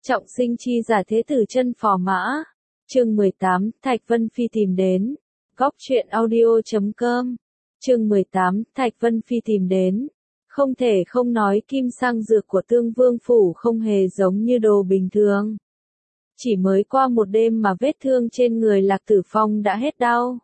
Trọng sinh chi giả thế tử chân phò mã. Chương 18, Thạch Vân Phi tìm đến. Góc truyện audio.com. Chương 18, Thạch Vân Phi tìm đến. Không thể không nói kim sang dược của Tương Vương phủ không hề giống như đồ bình thường. Chỉ mới qua một đêm mà vết thương trên người Lạc Tử Phong đã hết đau.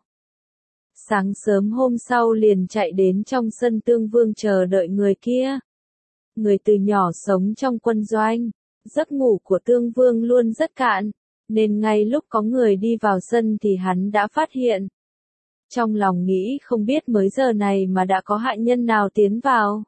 Sáng sớm hôm sau liền chạy đến trong sân Tương Vương chờ đợi người kia. Người từ nhỏ sống trong quân doanh, giấc ngủ của Tương Vương luôn rất cạn, nên ngay lúc có người đi vào sân thì hắn đã phát hiện. Trong lòng nghĩ không biết mới giờ này mà đã có hạ nhân nào tiến vào.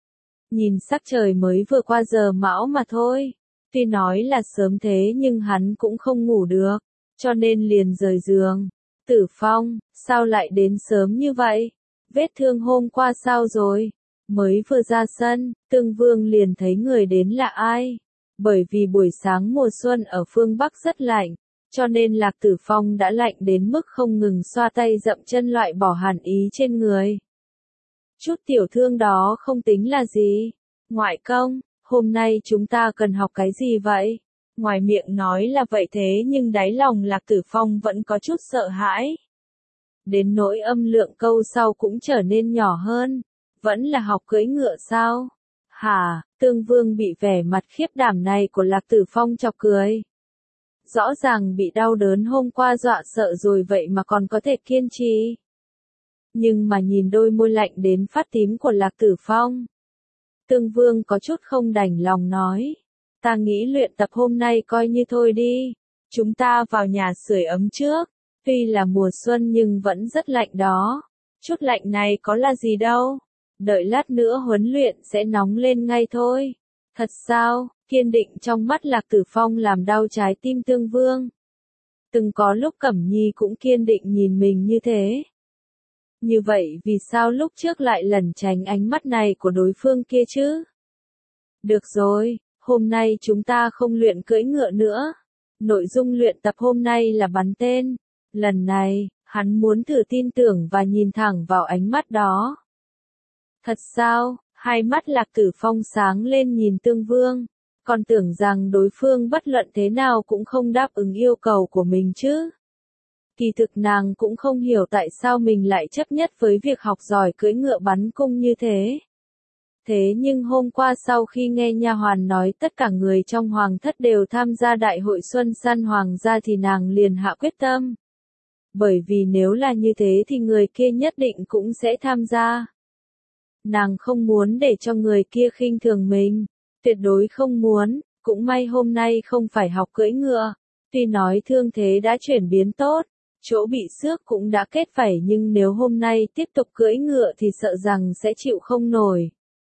Nhìn sắc trời mới vừa qua giờ mão mà thôi, tuy nói là sớm thế nhưng hắn cũng không ngủ được, cho nên liền rời giường. Tử Phong, sao lại đến sớm như vậy? Vết thương hôm qua sao rồi? Mới vừa ra sân, Tương Vương liền thấy người đến là ai. Bởi vì buổi sáng mùa xuân ở phương Bắc rất lạnh, cho nên Lạc Tử Phong đã lạnh đến mức không ngừng xoa tay dậm chân loại bỏ hàn ý trên người. Chút tiểu thương đó không tính là gì. Ngoại công, hôm nay chúng ta cần học cái gì vậy? Ngoài miệng nói là vậy thế nhưng đáy lòng Lạc Tử Phong vẫn có chút sợ hãi. Đến nỗi âm lượng câu sau cũng trở nên nhỏ hơn. Vẫn là học cưỡi ngựa sao? Hả? Tương Vương bị vẻ mặt khiếp đảm này của Lạc Tử Phong chọc cười. Rõ ràng bị đau đớn hôm qua dọa sợ rồi vậy mà còn có thể kiên trì. Nhưng mà nhìn đôi môi lạnh đến phát tím của Lạc Tử Phong. Tương Vương có chút không đành lòng nói. Ta nghĩ luyện tập hôm nay coi như thôi đi. Chúng ta vào nhà sưởi ấm trước. Tuy là mùa xuân nhưng vẫn rất lạnh đó. Chút lạnh này có là gì đâu. Đợi lát nữa huấn luyện sẽ nóng lên ngay thôi. Thật sao? Kiên định trong mắt Lạc Tử Phong làm đau trái tim Tương Vương. Từng có lúc Cẩm Nhi cũng kiên định nhìn mình như thế. Như vậy vì sao lúc trước lại lẩn tránh ánh mắt này của đối phương kia chứ? Được rồi, hôm nay chúng ta không luyện cưỡi ngựa nữa. Nội dung luyện tập hôm nay là bắn tên. Lần này, hắn muốn thử tin tưởng và nhìn thẳng vào ánh mắt đó. Thật sao? Hai mắt Lạc Tử Phong sáng lên nhìn Tương Vương. Còn tưởng rằng đối phương bất luận thế nào cũng không đáp ứng yêu cầu của mình chứ. Kỳ thực nàng cũng không hiểu tại sao mình lại chấp nhất với việc học giỏi cưỡi ngựa bắn cung như thế. Thế nhưng hôm qua sau khi nghe nha hoàn nói tất cả người trong hoàng thất đều tham gia đại hội xuân săn hoàng gia thì nàng liền hạ quyết tâm. Bởi vì nếu là như thế thì người kia nhất định cũng sẽ tham gia. Nàng không muốn để cho người kia khinh thường mình, tuyệt đối không muốn, cũng may hôm nay không phải học cưỡi ngựa. Tuy nói thương thế đã chuyển biến tốt, chỗ bị xước cũng đã kết vảy nhưng nếu hôm nay tiếp tục cưỡi ngựa thì sợ rằng sẽ chịu không nổi.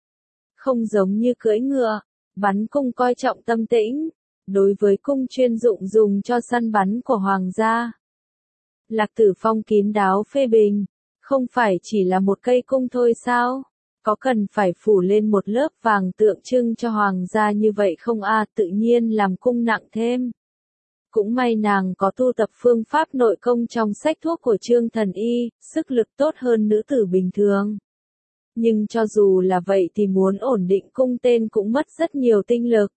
Không giống như cưỡi ngựa, bắn cung coi trọng tâm tĩnh, đối với cung chuyên dụng dùng cho săn bắn của hoàng gia. Lạc Tử Phong kín đáo phê bình, không phải chỉ là một cây cung thôi sao? Có cần phải phủ lên một lớp vàng tượng trưng cho hoàng gia như vậy không tự nhiên làm cung nặng thêm. Cũng may nàng có tu tập phương pháp nội công trong sách thuốc của Trương Thần Y, sức lực tốt hơn nữ tử bình thường. Nhưng cho dù là vậy thì muốn ổn định cung tên cũng mất rất nhiều tinh lực.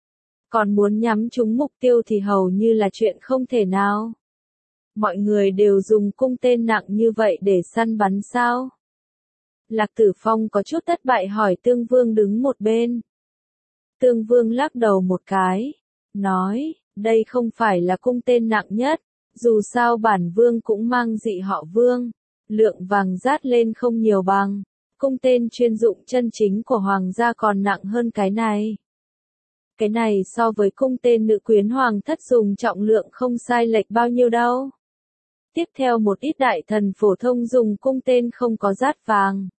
Còn muốn nhắm trúng mục tiêu thì hầu như là chuyện không thể nào. Mọi người đều dùng cung tên nặng như vậy để săn bắn sao? Lạc Tử Phong có chút thất bại hỏi Tương Vương đứng một bên. Tương Vương lắc đầu một cái, nói, đây không phải là cung tên nặng nhất, dù sao bản vương cũng mang dị họ Vương, lượng vàng rát lên không nhiều bằng, cung tên chuyên dụng chân chính của hoàng gia còn nặng hơn cái này. Cái này so với cung tên nữ quyến hoàng thất dùng trọng lượng không sai lệch bao nhiêu đâu. Tiếp theo một ít đại thần phổ thông dùng cung tên không có rát vàng.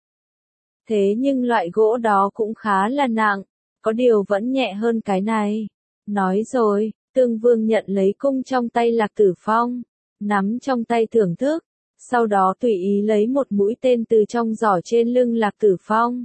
Thế nhưng loại gỗ đó cũng khá là nặng, có điều vẫn nhẹ hơn cái này. Nói rồi, Tương Vương nhận lấy cung trong tay Lạc Tử Phong, nắm trong tay thưởng thức, sau đó tùy ý lấy một mũi tên từ trong giỏ trên lưng Lạc Tử Phong.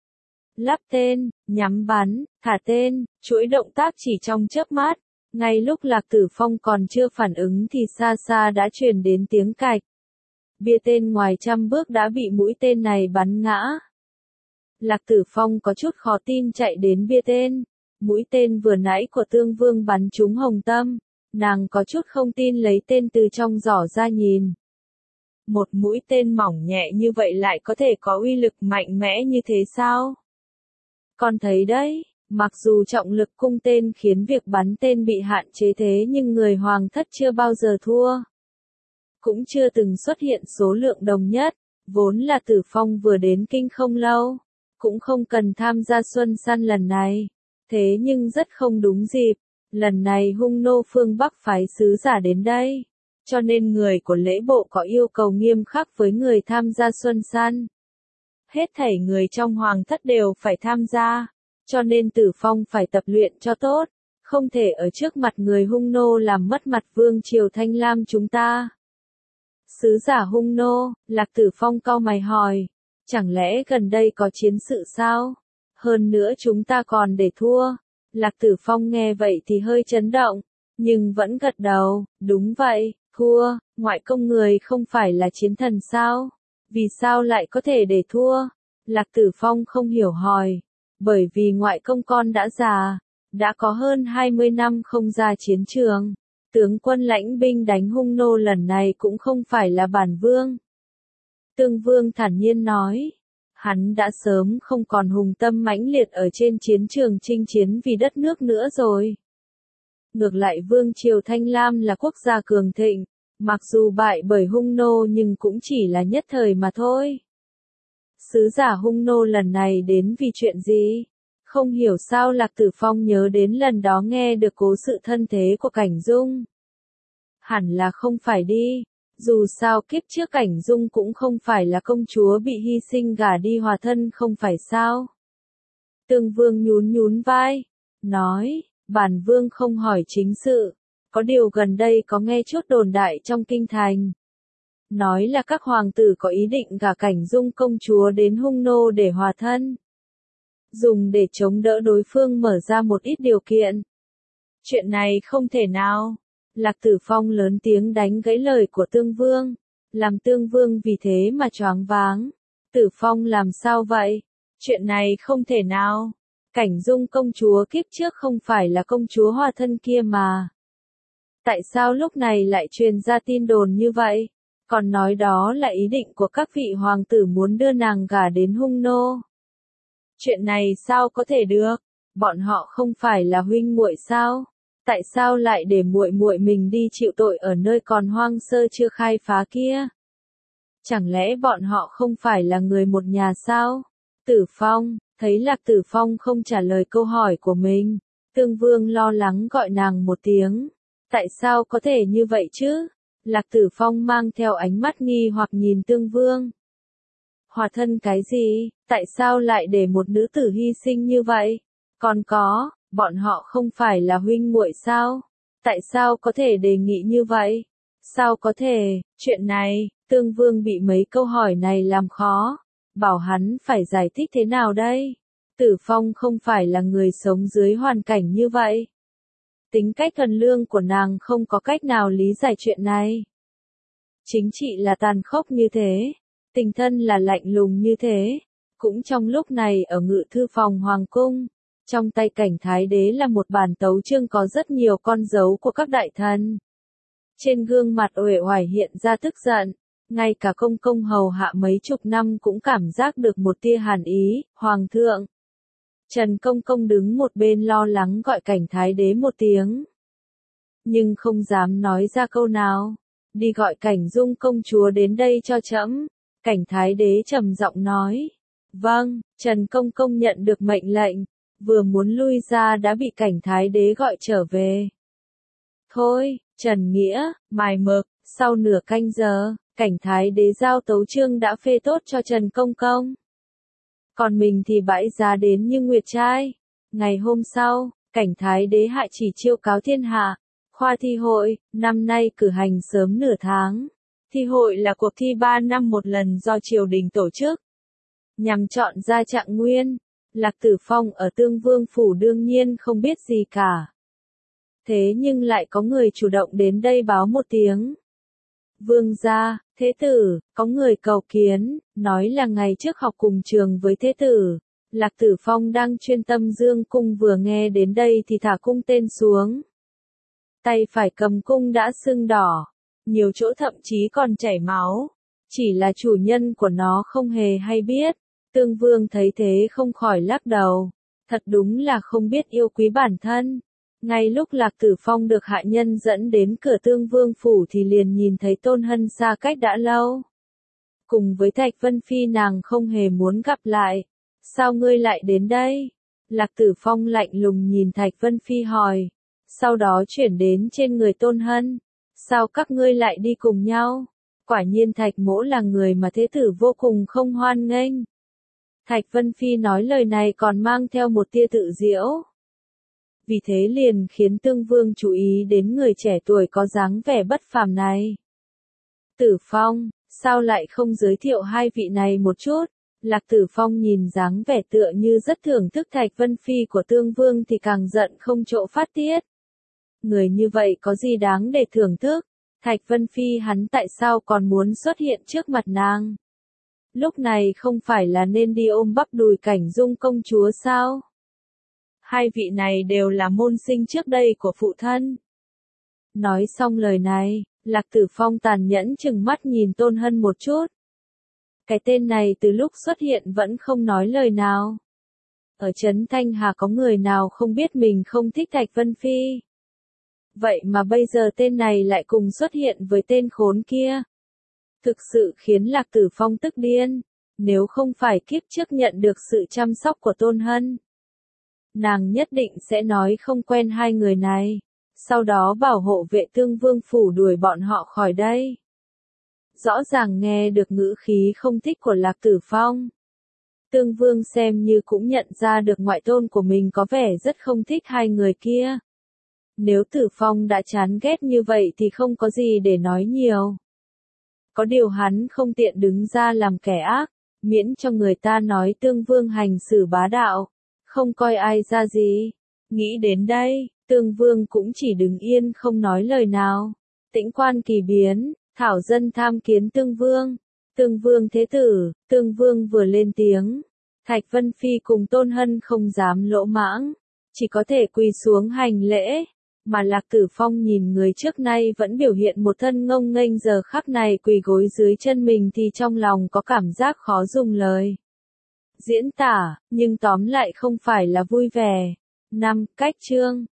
Lắp tên, nhắm bắn, thả tên, chuỗi động tác chỉ trong chớp mắt, ngay lúc Lạc Tử Phong còn chưa phản ứng thì xa xa đã truyền đến tiếng cạch. Bia tên ngoài 100 bước đã bị mũi tên này bắn ngã. Lạc Tử Phong có chút khó tin chạy đến bia tên, Mũi tên vừa nãy của Tương Vương bắn trúng Hồng Tâm, nàng có chút không tin lấy tên từ trong giỏ ra nhìn. Một mũi tên mỏng nhẹ như vậy lại có thể có uy lực mạnh mẽ như thế sao? Con thấy đấy, mặc dù trọng lực cung tên khiến việc bắn tên bị hạn chế thế nhưng người hoàng thất chưa bao giờ thua. Cũng chưa từng xuất hiện số lượng đồng nhất, vốn là Tử Phong vừa đến kinh không lâu, cũng không cần tham gia xuân săn lần này. Thế nhưng rất không đúng dịp, lần này Hung nô phương Bắc phái sứ giả đến đây, cho nên người của lễ bộ có yêu cầu nghiêm khắc với người tham gia xuân săn. Hết thảy người trong hoàng thất đều phải tham gia, cho nên Tử Phong phải tập luyện cho tốt, không thể ở trước mặt người Hung nô làm mất mặt vương triều Thanh Lam chúng ta. Sứ giả Hung nô, Lạc Tử Phong cau mày hỏi, chẳng lẽ gần đây có chiến sự sao? Hơn nữa chúng ta còn để thua. Lạc Tử Phong nghe vậy thì hơi chấn động, nhưng vẫn gật đầu, đúng vậy, thua, ngoại công người không phải là chiến thần sao? Vì sao lại có thể để thua? Lạc Tử Phong không hiểu hỏi, bởi vì ngoại công con đã già, đã có hơn 20 năm không ra chiến trường. Tướng quân lãnh binh đánh Hung nô lần này cũng không phải là bản vương. Tương Vương thản nhiên nói. Hắn đã sớm không còn hùng tâm mãnh liệt ở trên chiến trường chinh chiến vì đất nước nữa rồi. Ngược lại Vương triều Thanh Lam là quốc gia cường thịnh, mặc dù bại bởi Hung nô nhưng cũng chỉ là nhất thời mà thôi. Sứ giả Hung nô lần này đến vì chuyện gì? Không hiểu sao Lạc Tử Phong nhớ đến lần đó nghe được cố sự thân thế của Cảnh Dung. Hẳn là không phải đi. Dù sao kiếp trước Cảnh Dung cũng không phải là công chúa bị hy sinh gả đi hòa thân không phải sao. Tương Vương nhún nhún vai, nói, bản vương không hỏi chính sự, có điều gần đây có nghe chút đồn đại trong kinh thành. Nói là các hoàng tử có ý định gả Cảnh Dung công chúa đến Hung nô để hòa thân. Dùng để chống đỡ đối phương mở ra một ít điều kiện. Chuyện này không thể nào. Lạc Tử Phong lớn tiếng đánh gãy lời của Tương Vương, làm Tương Vương vì thế mà choáng váng. Tử Phong làm sao vậy? Chuyện này không thể nào. Cảnh Dung công chúa kiếp trước không phải là công chúa hòa thân kia mà. Tại sao lúc này lại truyền ra tin đồn như vậy? Còn nói đó là ý định của các vị hoàng tử muốn đưa nàng gả đến Hung nô. Chuyện này sao có thể được? Bọn họ không phải là huynh muội sao? Tại sao lại để muội muội mình đi chịu tội ở nơi còn hoang sơ chưa khai phá kia? Chẳng lẽ bọn họ không phải là người một nhà sao? Tử Phong, thấy Lạc Tử Phong không trả lời câu hỏi của mình, Tương Vương lo lắng gọi nàng một tiếng. Tại sao có thể như vậy chứ? Lạc Tử Phong mang theo ánh mắt nghi hoặc nhìn Tương Vương. Hòa thân cái gì? Tại sao lại để một nữ tử hy sinh như vậy? Còn có, bọn họ không phải là huynh muội sao? Tại sao có thể đề nghị như vậy? Sao có thể? Chuyện này, Tương Vương bị mấy câu hỏi này làm khó. Bảo hắn phải giải thích thế nào đây? Tử Phong không phải là người sống dưới hoàn cảnh như vậy. Tính cách thuần lương của nàng không có cách nào lý giải chuyện này. Chính trị là tàn khốc như thế. Tình thân là lạnh lùng như thế. Cũng trong lúc này ở ngự thư phòng hoàng cung, trong tay Cảnh Thái Đế là một bản tấu chương có rất nhiều con dấu của các đại thần. Trên gương mặt uể oải hiện ra tức giận, ngay cả công công hầu hạ mấy chục năm cũng cảm giác được một tia hàn ý. Hoàng thượng, Trần Công Công đứng một bên lo lắng gọi Cảnh Thái Đế một tiếng, nhưng không dám nói ra câu nào. Đi gọi Cảnh Dung công chúa đến đây cho trẫm. Cảnh Thái Đế trầm giọng nói. Vâng. Trần Công Công nhận được mệnh lệnh, vừa muốn lui ra đã bị Cảnh Thái Đế gọi trở về. Thôi, Trần Nghĩa, mài mực. Sau nửa canh giờ, Cảnh Thái Đế giao tấu chương đã phê tốt cho Trần Công Công. Còn mình thì bãi giá đến như nguyệt trai. Ngày hôm sau, Cảnh Thái Đế hạ chỉ chiêu cáo thiên hạ. Khoa thi hội, năm nay cử hành sớm nửa tháng. Thi hội là cuộc thi 3 năm một lần do triều đình tổ chức, nhằm chọn ra trạng nguyên. Lạc Tử Phong ở Tương Vương phủ đương nhiên không biết gì cả. Thế nhưng lại có người chủ động đến đây báo một tiếng. Vương gia, thế tử, có người cầu kiến, nói là ngày trước học cùng trường với thế tử, Lạc Tử Phong đang chuyên tâm dương cung vừa nghe đến đây thì thả cung tên xuống. Tay phải cầm cung đã sưng đỏ, nhiều chỗ thậm chí còn chảy máu. Chỉ là chủ nhân của nó không hề hay biết. Tương Vương thấy thế không khỏi lắc đầu. Thật đúng là không biết yêu quý bản thân. Ngay lúc Lạc Tử Phong được hạ nhân dẫn đến cửa Tương Vương phủ thì liền nhìn thấy Tôn Hân xa cách đã lâu. Cùng với Thạch Vân Phi nàng không hề muốn gặp lại. Sao ngươi lại đến đây? Lạc Tử Phong lạnh lùng nhìn Thạch Vân Phi hỏi. Sau đó chuyển đến trên người Tôn Hân. Sao các ngươi lại đi cùng nhau? Quả nhiên Thạch Mỗ là người mà thế tử vô cùng không hoan nghênh. Thạch Vân Phi nói lời này còn mang theo một tia tự giễu. Vì thế liền khiến Tương Vương chú ý đến người trẻ tuổi có dáng vẻ bất phàm này. Tử Phong, sao lại không giới thiệu hai vị này một chút? Lạc Tử Phong nhìn dáng vẻ tựa như rất thưởng thức Thạch Vân Phi của Tương Vương thì càng giận không chỗ phát tiết. Người như vậy có gì đáng để thưởng thức? Thạch Vân Phi hắn tại sao còn muốn xuất hiện trước mặt nàng? Lúc này không phải là nên đi ôm bắp đùi Cảnh Dung công chúa sao? Hai vị này đều là môn sinh trước đây của phụ thân. Nói xong lời này, Lạc Tử Phong tàn nhẫn chừng mắt nhìn Tôn Hân một chút. Cái tên này từ lúc xuất hiện vẫn không nói lời nào. Ở Trấn Thanh Hà có người nào không biết mình không thích Thạch Vân Phi? Vậy mà bây giờ tên này lại cùng xuất hiện với tên khốn kia. Thực sự khiến Lạc Tử Phong tức điên. Nếu không phải kiếp trước nhận được sự chăm sóc của Tôn Hân, nàng nhất định sẽ nói không quen hai người này. Sau đó bảo hộ vệ Tương Vương phủ đuổi bọn họ khỏi đây. Rõ ràng nghe được ngữ khí không thích của Lạc Tử Phong. Tương Vương xem như cũng nhận ra được ngoại tôn của mình có vẻ rất không thích hai người kia. Nếu Tử Phong đã chán ghét như vậy thì không có gì để nói nhiều. Có điều hắn không tiện đứng ra làm kẻ ác, miễn cho người ta nói Tương Vương hành xử bá đạo, không coi ai ra gì. Nghĩ đến đây, Tương Vương cũng chỉ đứng yên không nói lời nào. Tĩnh quan kỳ biến, thảo dân tham kiến Tương Vương. Tương Vương thế tử, Tương Vương vừa lên tiếng. Thạch Vân Phi cùng Tôn Hân không dám lỗ mãng, chỉ có thể quỳ xuống hành lễ. Mà Lạc Tử Phong nhìn người trước nay vẫn biểu hiện một thân ngông nghênh giờ khắc này quỳ gối dưới chân mình thì trong lòng có cảm giác khó dùng lời diễn tả, nhưng tóm lại không phải là vui vẻ. 5. Cách chương